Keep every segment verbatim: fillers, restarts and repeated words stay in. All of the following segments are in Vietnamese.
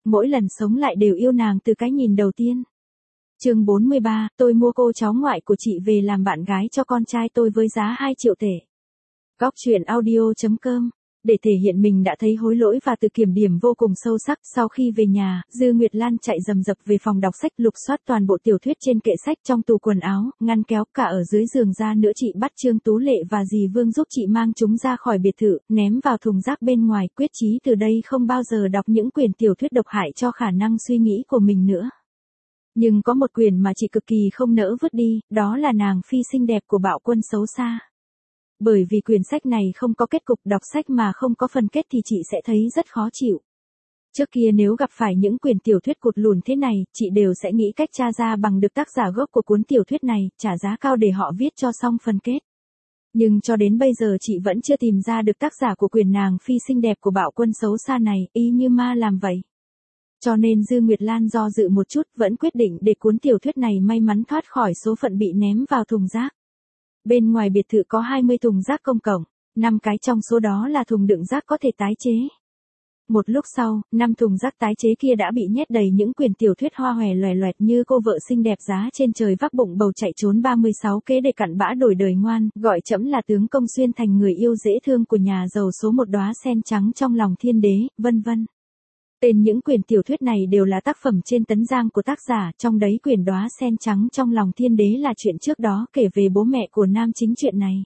mỗi lần sống lại đều yêu nàng từ cái nhìn đầu tiên. Chương bốn mươi ba, tôi mua cô cháu ngoại của chị về làm bạn gái cho con trai tôi với giá hai triệu tệ. Góc truyện audio chấm com. Để thể hiện mình đã thấy hối lỗi và tự kiểm điểm vô cùng sâu sắc, sau khi về nhà, Dư Nguyệt Lan chạy rầm rập về phòng đọc sách, lục soát toàn bộ tiểu thuyết trên kệ sách, trong tủ quần áo, ngăn kéo, cả ở dưới giường ra nữa. Chị bắt Trương Tú Lệ và dì Vương giúp chị mang chúng ra khỏi biệt thự, ném vào thùng rác bên ngoài, quyết chí từ đây không bao giờ đọc những quyển tiểu thuyết độc hại cho khả năng suy nghĩ của mình nữa. Nhưng có một quyển mà chị cực kỳ không nỡ vứt đi, đó là Nàng Phi xinh đẹp của Bạo Quân xấu xa. Bởi vì quyển sách này không có kết cục, đọc sách mà không có phần kết thì chị sẽ thấy rất khó chịu. Trước kia nếu gặp phải những quyển tiểu thuyết cụt lùn thế này, chị đều sẽ nghĩ cách tra ra bằng được tác giả gốc của cuốn tiểu thuyết này, trả giá cao để họ viết cho xong phần kết. Nhưng cho đến bây giờ chị vẫn chưa tìm ra được tác giả của quyển Nàng Phi xinh đẹp của Bạo Quân xấu xa này, y như ma làm vậy. Cho nên Dư Nguyệt Lan do dự một chút, vẫn quyết định để cuốn tiểu thuyết này may mắn thoát khỏi số phận bị ném vào thùng rác. Bên ngoài biệt thự có hai mươi thùng rác công cộng, năm cái trong số đó là thùng đựng rác có thể tái chế. Một lúc sau, năm thùng rác tái chế kia đã bị nhét đầy những quyển tiểu thuyết hoa hòe loè loẹt như Cô vợ xinh đẹp giá trên trời vác bụng bầu chạy trốn ba mươi sáu kế để cặn bã đổi đời ngoan, gọi trẫm là tướng công xuyên thành người yêu dễ thương của nhà giàu số một đóa sen trắng trong lòng thiên đế, vân vân. Tên những quyển tiểu thuyết này đều là tác phẩm trên tấn giang của tác giả, trong đấy quyển Đóa sen trắng trong lòng thiên đế là chuyện trước đó kể về bố mẹ của nam chính truyện này.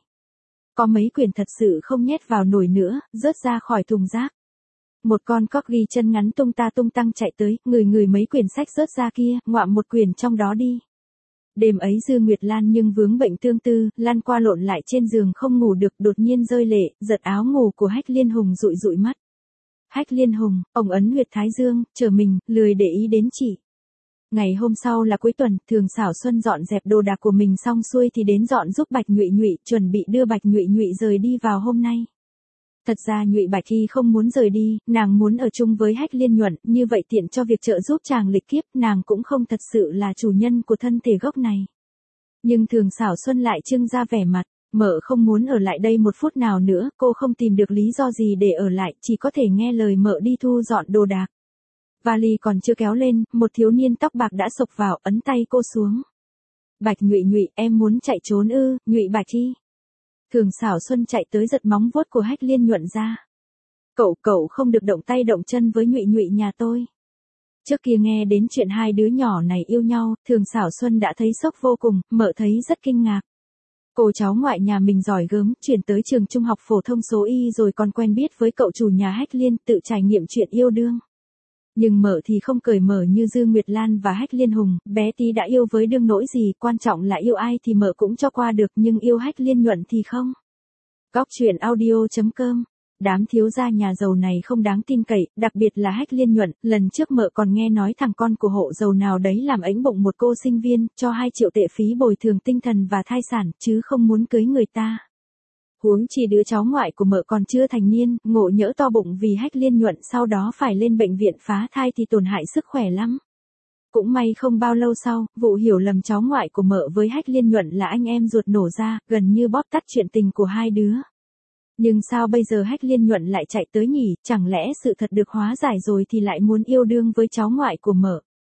Có mấy quyển thật sự không nhét vào nổi nữa, rớt ra khỏi thùng rác. Một con corgi chân ngắn tung ta tung tăng chạy tới, người người mấy quyển sách rớt ra kia, ngoạm một quyển trong đó đi. Đêm ấy Dư Nguyệt Lan nhưng vướng bệnh tương tư, lăn qua lộn lại trên giường không ngủ được, đột nhiên rơi lệ, giật áo ngủ của Hách Liên Hùng dụi dụi mắt. Hách Liên Hùng, ông ấn huyệt thái dương, chờ mình, lười để ý đến chị. Ngày hôm sau là cuối tuần, Thường Xảo Xuân dọn dẹp đồ đạc của mình xong xuôi thì đến dọn giúp Bạch Nhụy Nhụy, chuẩn bị đưa Bạch Nhụy Nhụy rời đi vào hôm nay. Thật ra Nhụy Bạch Hy không muốn rời đi, nàng muốn ở chung với Hách Liên Nhuận, như vậy tiện cho việc trợ giúp chàng lịch kiếp, nàng cũng không thật sự là chủ nhân của thân thể gốc này. Nhưng Thường Xảo Xuân lại trưng ra vẻ mặt. Mợ không muốn ở lại đây một phút nào nữa, cô không tìm được lý do gì để ở lại, chỉ có thể nghe lời mợ đi thu dọn đồ đạc. Vali còn chưa kéo lên, một thiếu niên tóc bạc đã xộc vào, ấn tay cô xuống. Bạch Nhụy Nhụy, em muốn chạy trốn ư? Nhụy Bạch Hy. Thường Xảo Xuân chạy tới giật móng vuốt của Hách Liên Nhuận ra. Cậu, cậu không được động tay động chân với Nhụy Nhụy nhà tôi. Trước kia nghe đến chuyện hai đứa nhỏ này yêu nhau, Thường Xảo Xuân đã thấy sốc vô cùng, mợ thấy rất kinh ngạc. Cô cháu ngoại nhà mình giỏi gớm, chuyển tới trường trung học phổ thông số Y rồi còn quen biết với cậu chủ nhà Hách Liên, tự trải nghiệm chuyện yêu đương. Nhưng mợ thì không cởi mở như Dư Nguyệt Lan và Hách Liên Hùng, bé tí đã yêu với đương nỗi gì, quan trọng là yêu ai thì mợ cũng cho qua được, nhưng yêu Hách Liên Nhuận thì không. Góc truyện audio chấm com. Đám thiếu gia nhà giàu này không đáng tin cậy, đặc biệt là Hách Liên Nhuận, lần trước mợ còn nghe nói thằng con của hộ giàu nào đấy làm ẵnh bụng một cô sinh viên, cho hai triệu tệ phí bồi thường tinh thần và thai sản, chứ không muốn cưới người ta. Huống chi đứa cháu ngoại của mợ còn chưa thành niên, ngộ nhỡ to bụng vì Hách Liên Nhuận sau đó phải lên bệnh viện phá thai thì tổn hại sức khỏe lắm. Cũng may không bao lâu sau, vụ hiểu lầm cháu ngoại của mợ với Hách Liên Nhuận là anh em ruột nổ ra, gần như bóp tắt chuyện tình của hai đứa. Nhưng sao bây giờ Hách Liên Nhuận lại chạy tới nhỉ, chẳng lẽ sự thật được hóa giải rồi thì lại muốn yêu đương với cháu ngoại của mợ.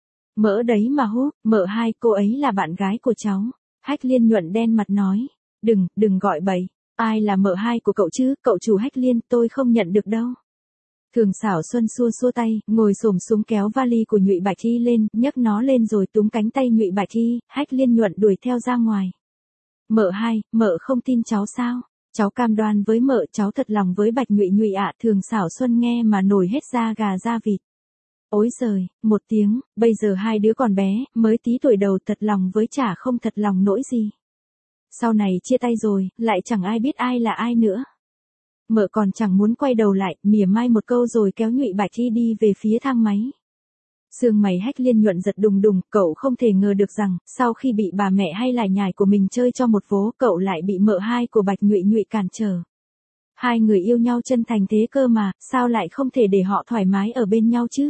Mỡ đấy mà hú, mợ hai, cô ấy là bạn gái của cháu. Hách Liên Nhuận đen mặt nói, đừng, đừng gọi bậy, ai là mợ hai của cậu chứ, cậu chủ Hách Liên, tôi không nhận được đâu. Thường Xảo Xuân xua xua tay, ngồi xổm xuống kéo vali của Nhụy Bạch Hy lên, nhấc nó lên rồi túm cánh tay Nhụy Bạch Hy, Hách Liên Nhuận đuổi theo ra ngoài. Mợ hai, mợ không tin cháu sao? Cháu cam đoan với mợ, cháu thật lòng với Bạch Nhụy Nhụy ạ. Thường Xảo Xuân nghe mà nổi hết da gà da vịt. Ối giời, một tiếng, bây giờ hai đứa còn bé, mới tí tuổi đầu, thật lòng với chả không thật lòng nỗi gì. Sau này chia tay rồi, lại chẳng ai biết ai là ai nữa. Mợ còn chẳng muốn quay đầu lại, mỉa mai một câu rồi kéo Nhụy Bạch Hy đi về phía thang máy. Sương mày Hách Liên Nhuận giật đùng đùng, cậu không thể ngờ được rằng, sau khi bị bà mẹ hay lải nhải của mình chơi cho một vố, cậu lại bị mợ hai của Bạch Nhụy Nhụy cản trở. Hai người yêu nhau chân thành thế cơ mà, sao lại không thể để họ thoải mái ở bên nhau chứ?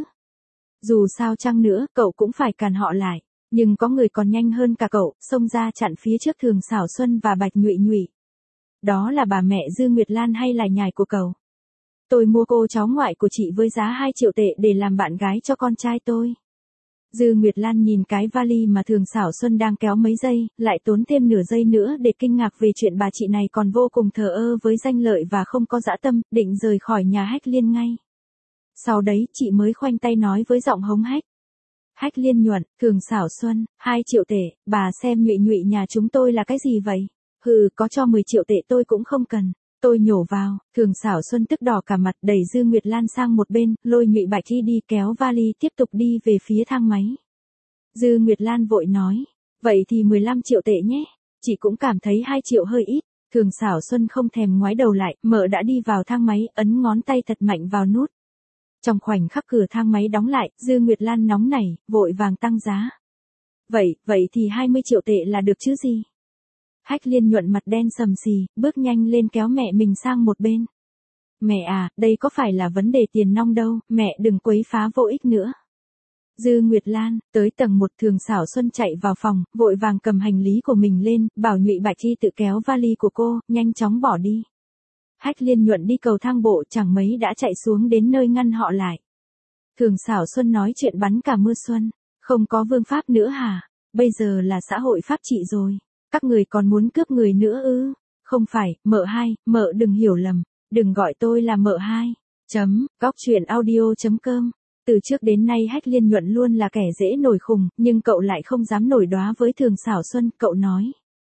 Dù sao chăng nữa, cậu cũng phải cản họ lại. Nhưng có người còn nhanh hơn cả cậu, xông ra chặn phía trước Thường Xảo Xuân và Bạch Nhụy Nhụy. Đó là bà mẹ Dư Nguyệt Lan hay lải nhải của cậu. tôi mua cô cháu ngoại của chị với giá hai triệu tệ để làm bạn gái cho con trai tôi. Dư Nguyệt Lan nhìn cái vali mà Thường Xảo Xuân đang kéo mấy giây, lại tốn thêm nửa giây nữa để kinh ngạc về chuyện bà chị này còn vô cùng thờ ơ với danh lợi và không có dã tâm, định rời khỏi nhà Hách Liên ngay. Sau đấy chị mới khoanh tay nói với giọng hống hách. Hách Liên nhuận, Thường Xảo Xuân, hai triệu tệ, bà xem nhụy nhụy nhà chúng tôi là cái gì vậy? Hừ, có cho mười triệu tệ tôi cũng không cần. Tôi nhổ vào, Thường Xảo Xuân tức đỏ cả mặt đẩy Dư Nguyệt Lan sang một bên, lôi Nhụy Bạch Chi đi kéo vali tiếp tục đi về phía thang máy. Dư Nguyệt Lan vội nói, vậy thì mười lăm triệu tệ nhé, chị cũng cảm thấy hai triệu hơi ít. Thường Xảo Xuân không thèm ngoái đầu lại, mợ đã đi vào thang máy, ấn ngón tay thật mạnh vào nút. Trong khoảnh khắc cửa thang máy đóng lại, Dư Nguyệt Lan nóng nảy, vội vàng tăng giá. Vậy, vậy thì hai mươi triệu tệ là được chứ gì? Hách Liên nhuận mặt đen sầm xì, bước nhanh lên kéo mẹ mình sang một bên. Mẹ à, đây có phải là vấn đề tiền nong đâu, mẹ đừng quấy phá vô ích nữa. Dư Nguyệt Lan, tới tầng một Thường Xảo Xuân chạy vào phòng, vội vàng cầm hành lý của mình lên, bảo Nhụy Bạch Chi tự kéo vali của cô, nhanh chóng bỏ đi. Hách Liên nhuận đi cầu thang bộ chẳng mấy đã chạy xuống đến nơi ngăn họ lại. Thường Xảo Xuân nói chuyện bắn cả mưa xuân, không có vương pháp nữa hả? Bây giờ là xã hội pháp trị rồi. Các người còn muốn cướp người nữa ư? Không phải, mợ hai, mợ đừng hiểu lầm, đừng gọi tôi là mợ hai. Chấm, góc truyện audio chấm com. Từ trước đến nay Hách Liên nhuận luôn là kẻ dễ nổi khùng, nhưng cậu lại không dám nổi đoá với Thường Xảo Xuân, cậu nói.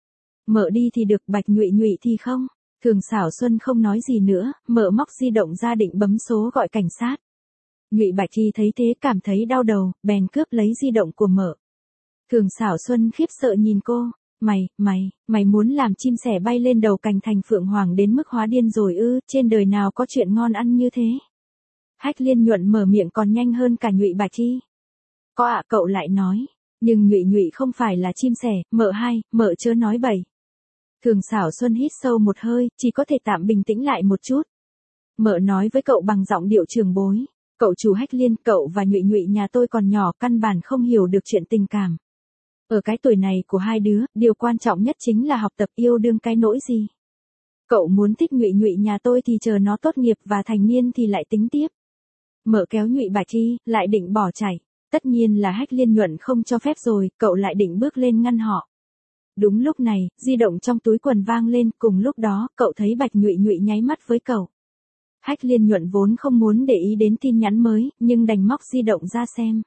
Mợ đi thì được, Bạch Nhụy Nhụy thì không. Thường Xảo Xuân không nói gì nữa, mợ móc di động ra định bấm số gọi cảnh sát. Nhụy Bạch Chi thấy thế cảm thấy đau đầu, bèn cướp lấy di động của mợ. Thường Xảo Xuân khiếp sợ nhìn cô. Mày, mày, mày muốn làm chim sẻ bay lên đầu cành thành phượng hoàng đến mức hóa điên rồi ư, trên đời nào có chuyện ngon ăn như thế. Hách Liên nhuận mở miệng còn nhanh hơn cả Nhụy Bạch Chi. Có ạ, cậu lại nói, nhưng Nhụy Nhụy không phải là chim sẻ, mợ hai, mợ chớ nói bậy. Thường Xảo Xuân hít sâu một hơi, chỉ có thể tạm bình tĩnh lại một chút. Mợ nói với cậu bằng giọng điệu trưởng bối, cậu chủ Hách Liên, cậu và Nhụy Nhụy nhà tôi còn nhỏ, căn bản không hiểu được chuyện tình cảm. Ở cái tuổi này của hai đứa, điều quan trọng nhất chính là học tập yêu đương, cái nỗi gì. Cậu muốn thích Nhụy Nhụy nhà tôi thì chờ nó tốt nghiệp và thành niên thì lại tính tiếp. Mợ kéo Nhụy Bạch Chi, lại định bỏ chạy. Tất nhiên là Hách Liên nhuận không cho phép rồi, cậu lại định bước lên ngăn họ. Đúng lúc này, di động trong túi quần vang lên, cùng lúc đó, cậu thấy Bạch Nhụy Nhụy nháy mắt với cậu. Hách Liên nhuận vốn không muốn để ý đến tin nhắn mới, nhưng đành móc di động ra xem.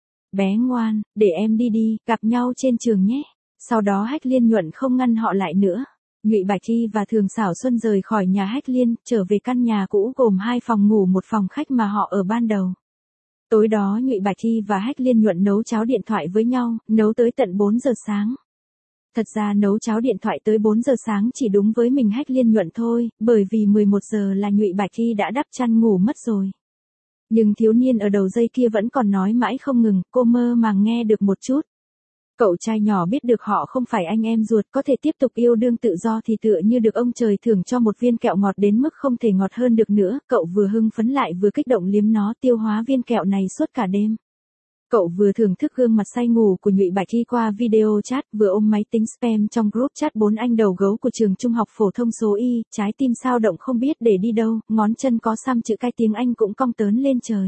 Bé ngoan, để em đi đi, gặp nhau trên trường nhé. Sau đó Hách Liên nhuận không ngăn họ lại nữa. Nhụy Bạch Chi và Thường Xảo Xuân rời khỏi nhà Hách Liên, trở về căn nhà cũ gồm hai phòng ngủ một phòng khách mà họ ở ban đầu. Tối đó Nhụy Bạch Chi và Hách Liên nhuận nấu cháo điện thoại với nhau, nấu tới tận bốn giờ sáng. Thật ra nấu cháo điện thoại tới bốn giờ sáng chỉ đúng với mình Hách Liên nhuận thôi, bởi vì mười một giờ là Nhụy Bạch Chi đã đắp chăn ngủ mất rồi. Nhưng thiếu niên ở đầu dây kia vẫn còn nói mãi không ngừng, cô mơ màng nghe được một chút. Cậu trai nhỏ biết được họ không phải anh em ruột, có thể tiếp tục yêu đương tự do thì tựa như được ông trời thưởng cho một viên kẹo ngọt đến mức không thể ngọt hơn được nữa, cậu vừa hưng phấn lại vừa kích động liếm nó, tiêu hóa viên kẹo này suốt cả đêm. Cậu vừa thưởng thức gương mặt say ngủ của Nhụy Bạch Chi qua video chat, vừa ôm máy tính spam trong group chat bốn anh đầu gấu của trường trung học phổ thông số Y, trái tim sao động không biết để đi đâu, ngón chân có xăm chữ cái tiếng Anh cũng cong tớn lên trời.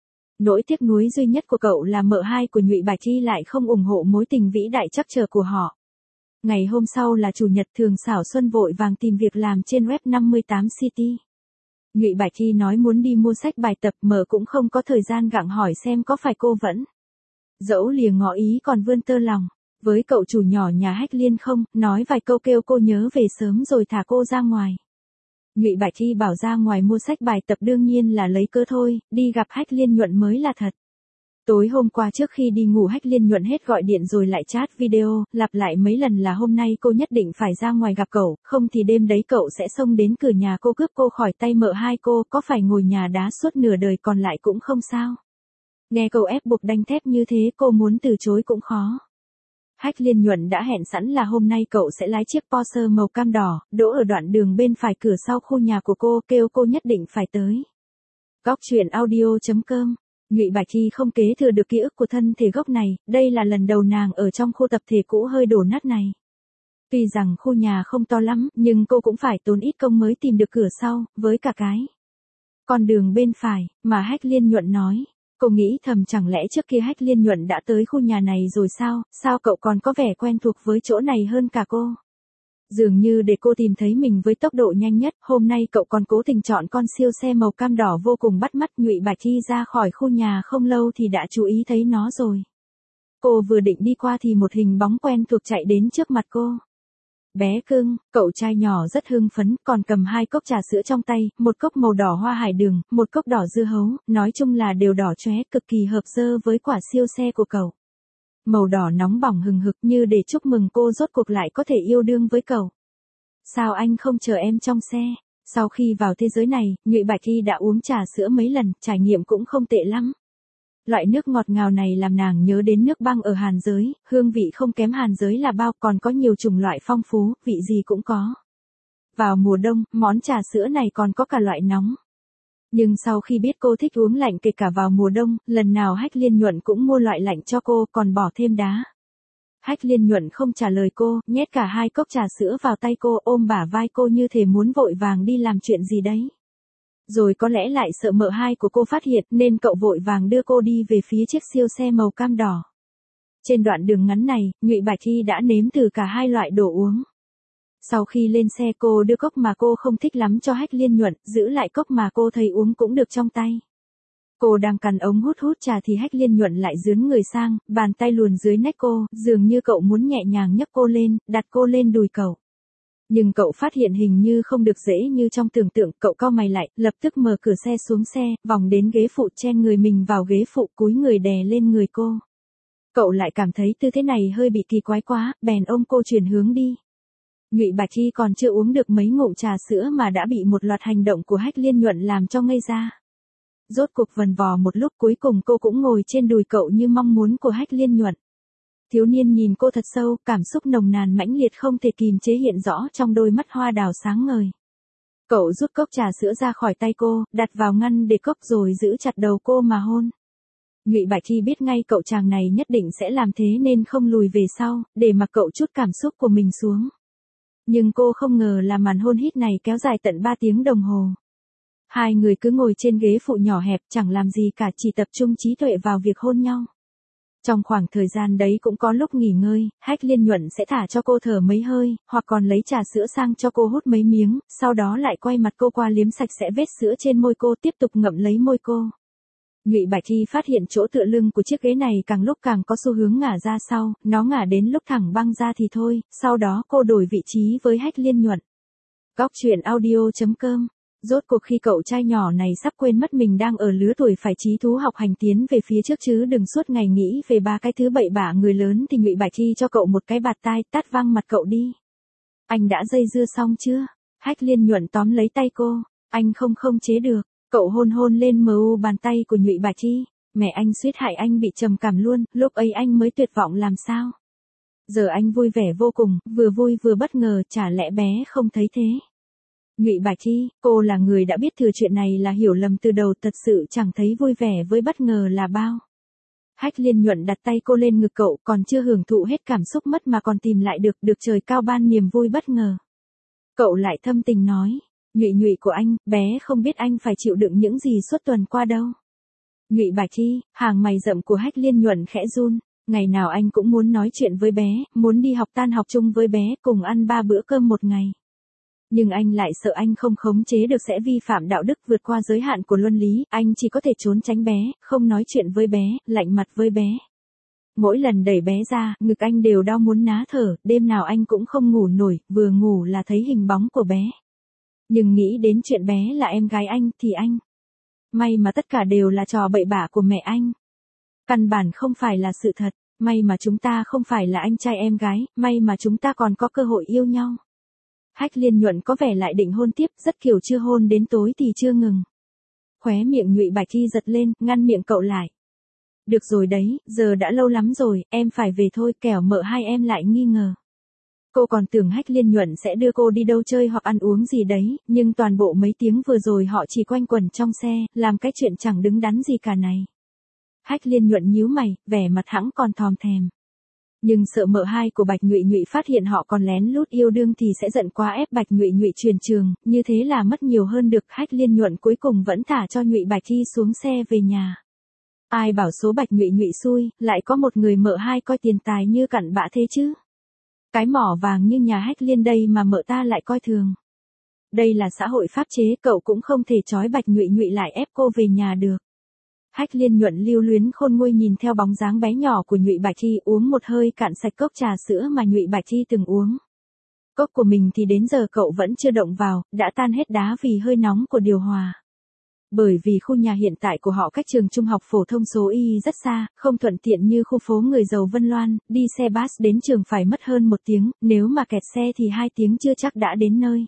Nỗi tiếc nuối duy nhất của cậu là mợ hai của Nhụy Bạch Chi lại không ủng hộ mối tình vĩ đại trắc trở của họ. Ngày hôm sau là chủ nhật, Thường Xảo Xuân vội vàng tìm việc làm trên web năm mươi tám City. Nhụy Bạch Chi nói muốn đi mua sách bài tập, mợ cũng không có thời gian gặng hỏi xem có phải cô vẫn dẫu lìa ngỏ ý còn vươn tơ lòng với cậu chủ nhỏ nhà Hách Liên không, nói vài câu kêu cô nhớ về sớm rồi thả cô ra ngoài. Nhụy Bạch Chi bảo ra ngoài mua sách bài tập đương nhiên là lấy cớ thôi, đi gặp Hách Liên nhuận mới là thật. Tối hôm qua trước khi đi ngủ Hách Liên nhuận hết gọi điện rồi lại chat video, lặp lại mấy lần là hôm nay cô nhất định phải ra ngoài gặp cậu, không thì đêm đấy cậu sẽ xông đến cửa nhà cô cướp cô khỏi tay mợ hai cô, có phải ngồi nhà đá suốt nửa đời còn lại cũng không sao. Nghe cậu ép buộc đanh thép như thế cô muốn từ chối cũng khó. Hách Liên nhuận đã hẹn sẵn là hôm nay cậu sẽ lái chiếc Porsche màu cam đỏ, đỗ ở đoạn đường bên phải cửa sau khu nhà của cô, kêu cô nhất định phải tới. Góc truyện audio chấm com. Nhụy Bạch Chi không kế thừa được ký ức của thân thể gốc này, đây là lần đầu nàng ở trong khu tập thể cũ hơi đổ nát này. Tuy rằng khu nhà không to lắm, nhưng cô cũng phải tốn ít công mới tìm được cửa sau, với cả cái Con đường bên phải, mà Hách Liên Nhuận nói. Cô nghĩ thầm chẳng lẽ trước kia Hách Liên Nhuận đã tới khu nhà này rồi sao, sao cậu còn có vẻ quen thuộc với chỗ này hơn cả cô? Dường như để cô tìm thấy mình với tốc độ nhanh nhất, hôm nay cậu còn cố tình chọn con siêu xe màu cam đỏ vô cùng bắt mắt. Nhụy Bạch Thi ra khỏi khu nhà không lâu thì đã chú ý thấy nó rồi. Cô vừa định đi qua thì một hình bóng quen thuộc chạy đến trước mặt cô. Bé cưng, cậu trai nhỏ rất hưng phấn, còn cầm hai cốc trà sữa trong tay, một cốc màu đỏ hoa hải đường, một cốc đỏ dưa hấu, nói chung là đều đỏ chóe, cực kỳ hợp dơ với quả siêu xe của cậu. Màu đỏ nóng bỏng hừng hực như để chúc mừng cô rốt cuộc lại có thể yêu đương với cậu. Sao anh không chờ em trong xe? Sau khi vào thế giới này, Nhụy Bạch Thi đã uống trà sữa mấy lần, trải nghiệm cũng không tệ lắm. Loại nước ngọt ngào này làm nàng nhớ đến nước băng ở Hàn giới, hương vị không kém Hàn giới là bao, còn có nhiều chủng loại phong phú, vị gì cũng có. Vào mùa đông, món trà sữa này còn có cả loại nóng. Nhưng sau khi biết cô thích uống lạnh kể cả vào mùa đông, lần nào Hách Liên Nhuận cũng mua loại lạnh cho cô, còn bỏ thêm đá. Hách Liên Nhuận không trả lời cô, nhét cả hai cốc trà sữa vào tay cô, ôm bả vai cô như thể muốn vội vàng đi làm chuyện gì đấy. Rồi có lẽ lại sợ mợ hai của cô phát hiện nên cậu vội vàng đưa cô đi về phía chiếc siêu xe màu cam đỏ. Trên đoạn đường ngắn này, Nhụy Bạch Thi đã nếm thử cả hai loại đồ uống. Sau khi lên xe cô đưa cốc mà cô không thích lắm cho Hách Liên Nhuận, giữ lại cốc mà cô thấy uống cũng được trong tay. Cô đang cầm ống hút hút trà thì Hách Liên Nhuận lại dướn người sang, bàn tay luồn dưới nách cô, dường như cậu muốn nhẹ nhàng nhấc cô lên, đặt cô lên đùi cậu. Nhưng cậu phát hiện hình như không được dễ như trong tưởng tượng, cậu cau mày lại, lập tức mở cửa xe xuống xe, vòng đến ghế phụ chen người mình vào ghế phụ, cúi người đè lên người cô. Cậu lại cảm thấy tư thế này hơi bị kỳ quái quá, bèn ôm cô chuyển hướng đi. Nhụy Bạch Thi còn chưa uống được mấy ngụm trà sữa mà đã bị một loạt hành động của Hách Liên Nhuận làm cho ngây ra. Rốt cuộc vần vò một lúc cuối cùng cô cũng ngồi trên đùi cậu như mong muốn của Hách Liên Nhuận. Thiếu niên nhìn cô thật sâu, cảm xúc nồng nàn mãnh liệt không thể kìm chế hiện rõ trong đôi mắt hoa đào sáng ngời. Cậu rút cốc trà sữa ra khỏi tay cô, đặt vào ngăn để cốc rồi giữ chặt đầu cô mà hôn. Nhụy Bạch Thi biết ngay cậu chàng này nhất định sẽ làm thế nên không lùi về sau, để mặc cậu trút cảm xúc của mình xuống. Nhưng cô không ngờ là màn hôn hít này kéo dài tận ba tiếng đồng hồ. Hai người cứ ngồi trên ghế phụ nhỏ hẹp chẳng làm gì cả, chỉ tập trung trí tuệ vào việc hôn nhau. Trong khoảng thời gian đấy cũng có lúc nghỉ ngơi, Hách Liên Nhuận sẽ thả cho cô thở mấy hơi, hoặc còn lấy trà sữa sang cho cô hút mấy miếng, sau đó lại quay mặt cô qua liếm sạch sẽ vết sữa trên môi cô, tiếp tục ngậm lấy môi cô. Nhụy Bạch Thi phát hiện chỗ tựa lưng của chiếc ghế này càng lúc càng có xu hướng ngả ra sau, nó ngả đến lúc thẳng băng ra thì thôi, sau đó cô đổi vị trí với Hách Liên Nhuận. Góc truyện audio chấm com. Rốt cuộc khi cậu trai nhỏ này sắp quên mất mình đang ở lứa tuổi phải trí thú học hành tiến về phía trước chứ đừng suốt ngày nghĩ về ba cái thứ bậy bạ người lớn thì Nhụy Bạch Thi cho cậu một cái bạt tai, tát văng mặt cậu đi. Anh đã dây dưa xong chưa? Hách Liên Nhuận tóm lấy tay cô, anh không không chế được, cậu hôn hôn lên mờ u bàn tay của Nhụy Bạch Thi, mẹ anh suýt hại anh bị trầm cảm luôn, lúc ấy anh mới tuyệt vọng làm sao? Giờ anh vui vẻ vô cùng, vừa vui vừa bất ngờ, chả lẽ bé không thấy thế? Nhụy Bạch Thi, cô là người đã biết thừa chuyện này là hiểu lầm từ đầu, thật sự chẳng thấy vui vẻ với bất ngờ là bao. Hách Liên Nhuận đặt tay cô lên ngực cậu, còn chưa hưởng thụ hết cảm xúc mất mà còn tìm lại được, được trời cao ban niềm vui bất ngờ. Cậu lại thâm tình nói, Nhụy Nhụy của anh, bé không biết anh phải chịu đựng những gì suốt tuần qua đâu. Nhụy Bạch Thi, hàng mày rậm của Hách Liên Nhuận khẽ run, ngày nào anh cũng muốn nói chuyện với bé, muốn đi học tan học chung với bé, cùng ăn ba bữa cơm một ngày. Nhưng anh lại sợ anh không khống chế được sẽ vi phạm đạo đức, vượt qua giới hạn của luân lý, anh chỉ có thể trốn tránh bé, không nói chuyện với bé, lạnh mặt với bé. Mỗi lần đẩy bé ra, ngực anh đều đau muốn ná thở, đêm nào anh cũng không ngủ nổi, vừa ngủ là thấy hình bóng của bé. Nhưng nghĩ đến chuyện bé là em gái anh, thì anh... May mà tất cả đều là trò bậy bạ của mẹ anh. Căn bản không phải là sự thật, may mà chúng ta không phải là anh trai em gái, may mà chúng ta còn có cơ hội yêu nhau. Hách Liên Nhuận có vẻ lại định hôn tiếp, rất kiểu chưa hôn đến tối thì chưa ngừng. Khóe miệng Nhụy Bạch Thi giật lên, ngăn miệng cậu lại. Được rồi đấy, giờ đã lâu lắm rồi, em phải về thôi, kẻo mợ hai em lại nghi ngờ. Cô còn tưởng Hách Liên Nhuận sẽ đưa cô đi đâu chơi hoặc ăn uống gì đấy, nhưng toàn bộ mấy tiếng vừa rồi họ chỉ quanh quẩn trong xe, làm cái chuyện chẳng đứng đắn gì cả này. Hách Liên Nhuận nhíu mày, vẻ mặt hẵng còn thòm thèm. Nhưng sợ mợ hai của Bạch Nhụy Nhụy phát hiện họ còn lén lút yêu đương thì sẽ giận quá ép Bạch Nhụy Nhụy chuyển trường, như thế là mất nhiều hơn được. Hách Liên Nhuận cuối cùng vẫn thả cho Nhụy Bạch Thi xuống xe về nhà. Ai bảo số Bạch Nhụy Nhụy xui, lại có một người mợ hai coi tiền tài như cặn bã thế chứ. Cái mỏ vàng như nhà Hách Liên đây mà mợ ta lại coi thường. Đây là xã hội pháp chế, cậu cũng không thể trói Bạch Nhụy Nhụy lại ép cô về nhà được. Hách Liên Nhuận lưu luyến khôn nguôi nhìn theo bóng dáng bé nhỏ của Nhụy Bạch Thi uống một hơi cạn sạch cốc trà sữa mà Nhụy Bạch Thi từng uống. Cốc của mình thì đến giờ cậu vẫn chưa động vào, đã tan hết đá vì hơi nóng của điều hòa. Bởi vì khu nhà hiện tại của họ cách trường trung học phổ thông số Y rất xa, không thuận tiện như khu phố người giàu Vân Loan, đi xe bus đến trường phải mất hơn một tiếng, nếu mà kẹt xe thì hai tiếng chưa chắc đã đến nơi.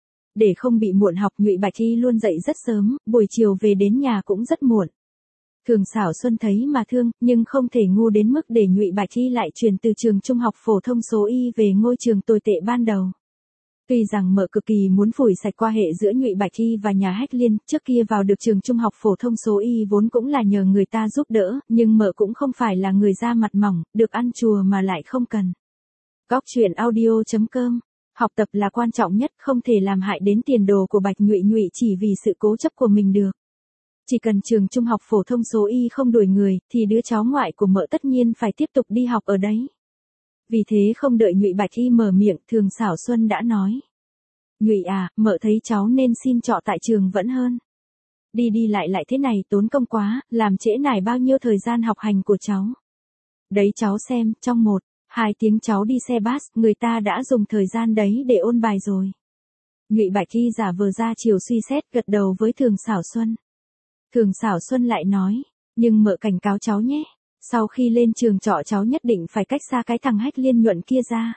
Để không bị muộn học, Nhụy Bạch Thi luôn dậy rất sớm, buổi chiều về đến nhà cũng rất muộn. Thường Xảo Xuân thấy mà thương, nhưng không thể ngu đến mức để Nhụy Bạch Thi lại chuyển từ trường trung học phổ thông số Y về ngôi trường tồi tệ ban đầu. Tuy rằng mợ cực kỳ muốn phủi sạch quan hệ giữa Nhụy Bạch Thi và nhà Hách Liên, trước kia vào được trường trung học phổ thông số Y vốn cũng là nhờ người ta giúp đỡ, nhưng mợ cũng không phải là người da mặt mỏng, được ăn chùa mà lại không cần. Góc truyện audio chấm com. Học tập là quan trọng nhất, không thể làm hại đến tiền đồ của Bạch Nhụy Nhụy chỉ vì sự cố chấp của mình được. Chỉ cần trường trung học phổ thông số Y không đuổi người, thì đứa cháu ngoại của mợ tất nhiên phải tiếp tục đi học ở đấy. Vì thế không đợi Nhụy Bạch Thi mở miệng, Thường Xảo Xuân đã nói. Nhụy à, mợ thấy cháu nên xin trọ tại trường vẫn hơn. Đi đi lại lại thế này tốn công quá, làm trễ nải bao nhiêu thời gian học hành của cháu. Đấy cháu xem, trong một, hai tiếng cháu đi xe bus, người ta đã dùng thời gian đấy để ôn bài rồi. Nhụy Bạch Thi giả vờ ra chiều suy xét, gật đầu với Thường Xảo Xuân. Thường Xảo Xuân lại nói, nhưng mợ cảnh cáo cháu nhé, sau khi lên trường trọ cháu nhất định phải cách xa cái thằng Hách Liên Nhuận kia ra.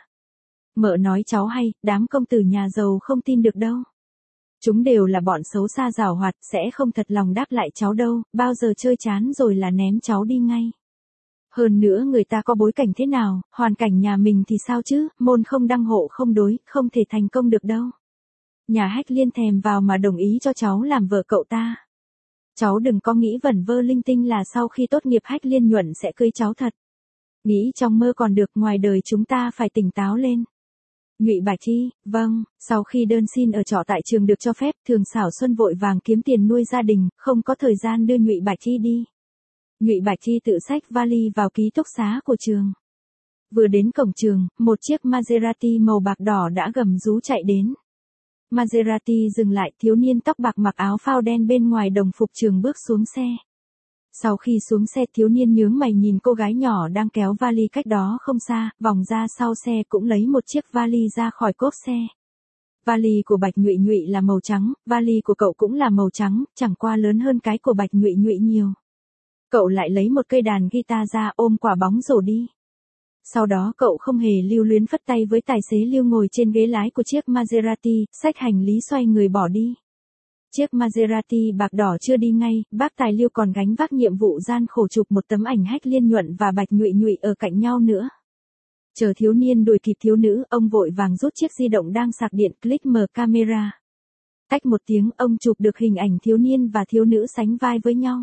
Mợ nói cháu hay, đám công tử nhà giàu không tin được đâu. Chúng đều là bọn xấu xa giảo hoạt, sẽ không thật lòng đáp lại cháu đâu, bao giờ chơi chán rồi là ném cháu đi ngay. Hơn nữa người ta có bối cảnh thế nào, hoàn cảnh nhà mình thì sao chứ, môn không đăng hộ không đối, không thể thành công được đâu. Nhà Hách Liên thèm vào mà đồng ý cho cháu làm vợ cậu ta. Cháu đừng có nghĩ vẩn vơ linh tinh là sau khi tốt nghiệp Hách Liên Nhuận sẽ cưới cháu thật. Nghĩ trong mơ còn được, ngoài đời chúng ta phải tỉnh táo lên. Nhụy Bạch Thi, vâng, sau khi đơn xin ở trọ tại trường được cho phép, Thường Xảo Xuân vội vàng kiếm tiền nuôi gia đình, không có thời gian đưa Nhụy Bạch Thi đi. Nhụy Bạch Thi tự xách vali vào ký túc xá của trường. Vừa đến cổng trường, một chiếc Maserati màu bạc đỏ đã gầm rú chạy đến. Maserati dừng lại, thiếu niên tóc bạc mặc áo phao đen bên ngoài đồng phục trường bước xuống xe. Sau khi xuống xe, thiếu niên nhướng mày nhìn cô gái nhỏ đang kéo vali cách đó không xa, vòng ra sau xe cũng lấy một chiếc vali ra khỏi cốp xe. Vali của Bạch Nhụy Nhụy là màu trắng, vali của cậu cũng là màu trắng, chẳng qua lớn hơn cái của Bạch Nhụy Nhụy nhiều. Cậu lại lấy một cây đàn guitar ra, ôm quả bóng rổ đi. Sau đó cậu không hề lưu luyến phất tay với tài xế Lưu ngồi trên ghế lái của chiếc Maserati, xách hành lý xoay người bỏ đi. Chiếc Maserati bạc đỏ chưa đi ngay, bác tài Lưu còn gánh vác nhiệm vụ gian khổ chụp một tấm ảnh Hách Liên Nhuận và Bạch Nhụy Nhụy ở cạnh nhau nữa. Chờ thiếu niên đuổi kịp thiếu nữ, ông vội vàng rút chiếc di động đang sạc điện, click mở camera. Tách một tiếng, ông chụp được hình ảnh thiếu niên và thiếu nữ sánh vai với nhau.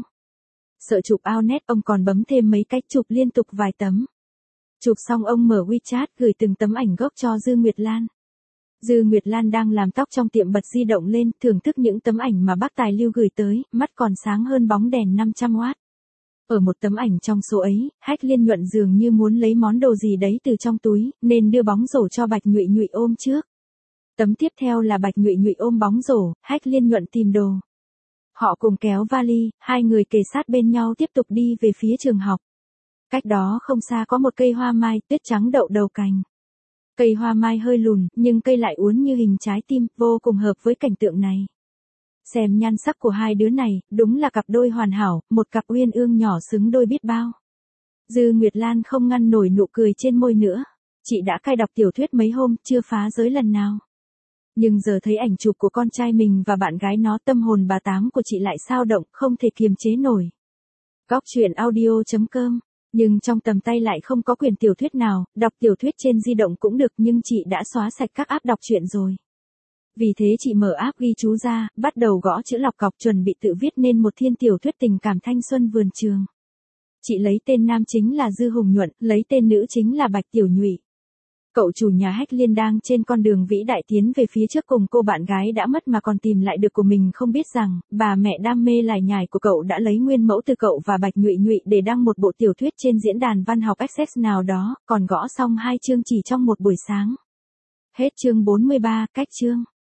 Sợ chụp ao nét, ông còn bấm thêm mấy cách chụp liên tục vài tấm. Chụp xong ông mở WeChat gửi từng tấm ảnh gốc cho Dư Nguyệt Lan. Dư Nguyệt Lan đang làm tóc trong tiệm bật di động lên, thưởng thức những tấm ảnh mà bác tài Lưu gửi tới, mắt còn sáng hơn bóng đèn năm trăm oát. Ở một tấm ảnh trong số ấy, Hách Liên Nhuận dường như muốn lấy món đồ gì đấy từ trong túi, nên đưa bóng rổ cho Bạch Nhụy Nhụy ôm trước. Tấm tiếp theo là Bạch Nhụy Nhụy ôm bóng rổ, Hách Liên Nhuận tìm đồ. Họ cùng kéo vali, hai người kề sát bên nhau tiếp tục đi về phía trường học. Cách đó không xa có một cây hoa mai tuyết trắng đậu đầu cành. Cây hoa mai hơi lùn, nhưng cây lại uốn như hình trái tim, vô cùng hợp với cảnh tượng này. Xem nhan sắc của hai đứa này, đúng là cặp đôi hoàn hảo, một cặp uyên ương nhỏ xứng đôi biết bao. Dư Nguyệt Lan không ngăn nổi nụ cười trên môi nữa. Chị đã cai đọc tiểu thuyết mấy hôm, chưa phá giới lần nào. Nhưng giờ thấy ảnh chụp của con trai mình và bạn gái nó, tâm hồn bà tám của chị lại xao động, không thể kiềm chế nổi. Góc truyện audio chấm com. Nhưng trong tầm tay lại không có quyển tiểu thuyết nào, đọc tiểu thuyết trên di động cũng được, nhưng chị đã xóa sạch các app đọc truyện rồi. Vì thế chị mở app ghi chú ra, bắt đầu gõ chữ lọc cọc chuẩn bị tự viết nên một thiên tiểu thuyết tình cảm thanh xuân vườn trường. Chị lấy tên nam chính là Dư Hùng Nhuận, lấy tên nữ chính là Bạch Tiểu Nhụy. Cậu chủ nhà Hách Liên đang trên con đường vĩ đại tiến về phía trước cùng cô bạn gái đã mất mà còn tìm lại được của mình, không biết rằng, bà mẹ đam mê lải nhải của cậu đã lấy nguyên mẫu từ cậu và Bạch Nhụy Nhụy để đăng một bộ tiểu thuyết trên diễn đàn văn học Essex nào đó, còn gõ xong hai chương chỉ trong một buổi sáng. Hết chương bốn mươi ba, cách chương.